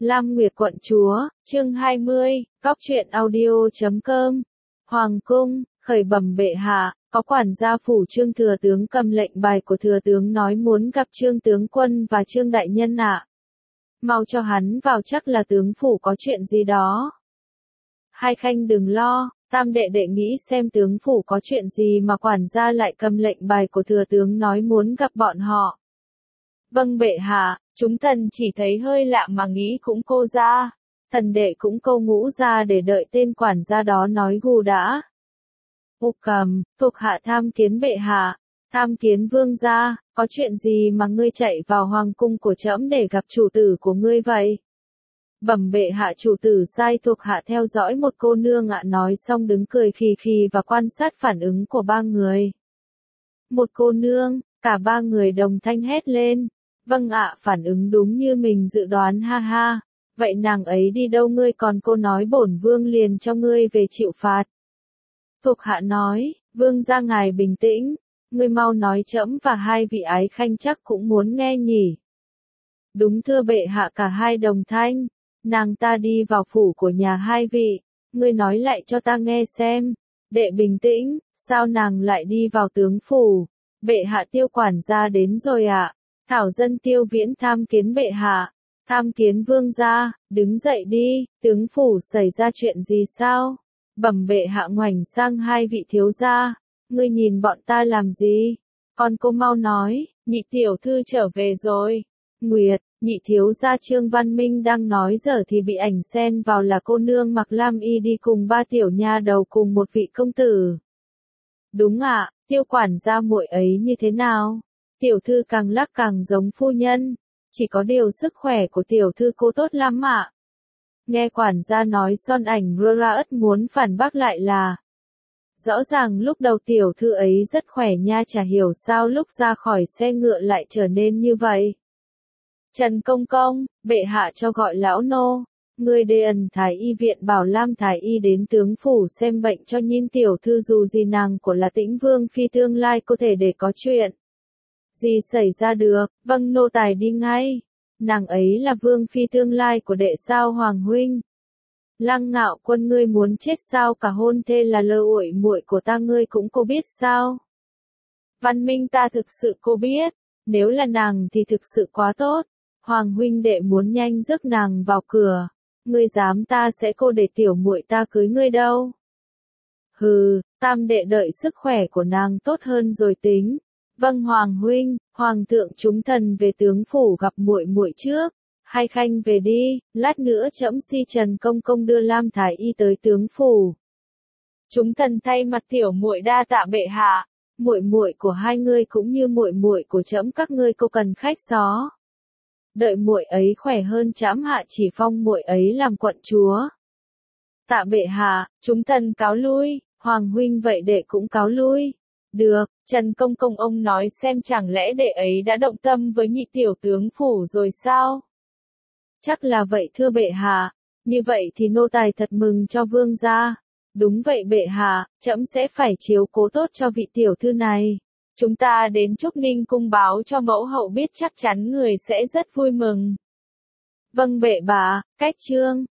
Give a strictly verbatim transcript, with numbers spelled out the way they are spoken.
Lam Nguyệt quận chúa, chương hai mươi, Cóc truyện audio chấm com. Hoàng cung, khởi bẩm bệ hạ, có quản gia phủ Trương thừa tướng cầm lệnh bài của thừa tướng nói muốn gặp Trương tướng quân và Trương đại nhân ạ. Mau cho hắn vào, chắc là tướng phủ có chuyện gì đó. Hai khanh đừng lo, tam đệ đệ nghĩ xem tướng phủ có chuyện gì mà quản gia lại cầm lệnh bài của thừa tướng nói muốn gặp bọn họ. Vâng bệ hạ, chúng thần chỉ thấy hơi lạ mà nghĩ cũng cô ra. Thần đệ cũng câu ngũ ra để đợi tên quản gia đó nói gù đã. Ục cầm, thuộc hạ tham kiến bệ hạ, tham kiến vương gia, có chuyện gì mà ngươi chạy vào hoàng cung của trẫm để gặp chủ tử của ngươi vậy? Bẩm bệ hạ, chủ tử sai thuộc hạ theo dõi một cô nương ạ. Nói xong đứng cười khì khì và quan sát phản ứng của ba người. Một cô nương, cả ba người đồng thanh hét lên. Vâng ạ, phản ứng đúng như mình dự đoán, ha ha. Vậy nàng ấy đi đâu ngươi còn cô nói bổn vương liền cho ngươi về chịu phạt. Thuộc hạ nói, vương gia ngài bình tĩnh, ngươi mau nói, trẫm và hai vị ái khanh chắc cũng muốn nghe nhỉ. Đúng thưa bệ hạ, cả hai đồng thanh. Nàng ta đi vào phủ của nhà hai vị, ngươi nói lại cho ta nghe xem. Đệ bình tĩnh, sao nàng lại đi vào tướng phủ? Bệ hạ, Tiêu quản gia đến rồi ạ. Thảo dân Tiêu Viễn tham kiến bệ hạ. Tham kiến vương gia, đứng dậy đi, tướng phủ xảy ra chuyện gì sao? Bẩm bệ hạ. Ngoảnh sang hai vị thiếu gia, ngươi nhìn bọn ta làm gì? Con cô mau nói, nhị tiểu thư trở về rồi. Nguyệt, nhị thiếu gia Trương Văn Minh đang nói dở thì bị ảnh xen vào là cô nương mặc lam y đi cùng ba tiểu nha đầu cùng một vị công tử. Đúng ạ, Tiêu quản gia muội ấy như thế nào? Tiểu thư càng lắc càng giống phu nhân, chỉ có điều sức khỏe của tiểu thư cô tốt lắm ạ. Nghe quản gia nói, Son Ảnh Roraut muốn phản bác lại là. Rõ ràng lúc đầu tiểu thư ấy rất khỏe nha, chả hiểu sao lúc ra khỏi xe ngựa lại trở nên như vậy. Trần công công, bệ hạ cho gọi lão nô. Người đề ẩn thái y viện bảo Lam thái y đến tướng phủ xem bệnh cho Nhiên tiểu thư, dù gì nàng của là Tĩnh vương phi tương lai có thể để có chuyện gì xảy ra được. Vâng, nô tài đi ngay. Nàng ấy là vương phi tương lai của đệ sao hoàng huynh? Lăng Ngạo Quân, ngươi muốn chết sao? Cả hôn thê là lơ uội muội của ta ngươi cũng cô biết sao? Văn Minh, ta thực sự cô biết, nếu là nàng thì thực sự quá tốt. Hoàng huynh đệ muốn nhanh rước nàng vào cửa, ngươi dám ta sẽ cô để tiểu muội ta cưới ngươi đâu. Hừ, tam đệ đợi sức khỏe của nàng tốt hơn rồi tính. Vâng hoàng huynh, hoàng thượng chúng thần về tướng phủ gặp muội muội trước. Hai khanh về đi, lát nữa trẫm si Trần công công đưa Lam thái y tới tướng phủ. Chúng thần thay mặt tiểu muội đa tạ bệ hạ. Muội muội của hai ngươi cũng như muội muội của trẫm, các ngươi cô cần khách só. Đợi muội ấy khỏe hơn trẫm hạ chỉ phong muội ấy làm quận chúa. Tạ bệ hạ, chúng thần cáo lui. Hoàng huynh, vậy đệ cũng cáo lui. Được, Trần công công ông nói xem, chẳng lẽ đệ ấy đã động tâm với nhị tiểu tướng phủ rồi sao? Chắc là vậy thưa bệ hạ. Như vậy thì nô tài thật mừng cho vương gia. Đúng vậy bệ hạ, trẫm sẽ phải chiếu cố tốt cho vị tiểu thư này. Chúng ta đến Trúc Ninh cung báo cho mẫu hậu biết, chắc chắn người sẽ rất vui mừng. Vâng bệ hạ, cách chương.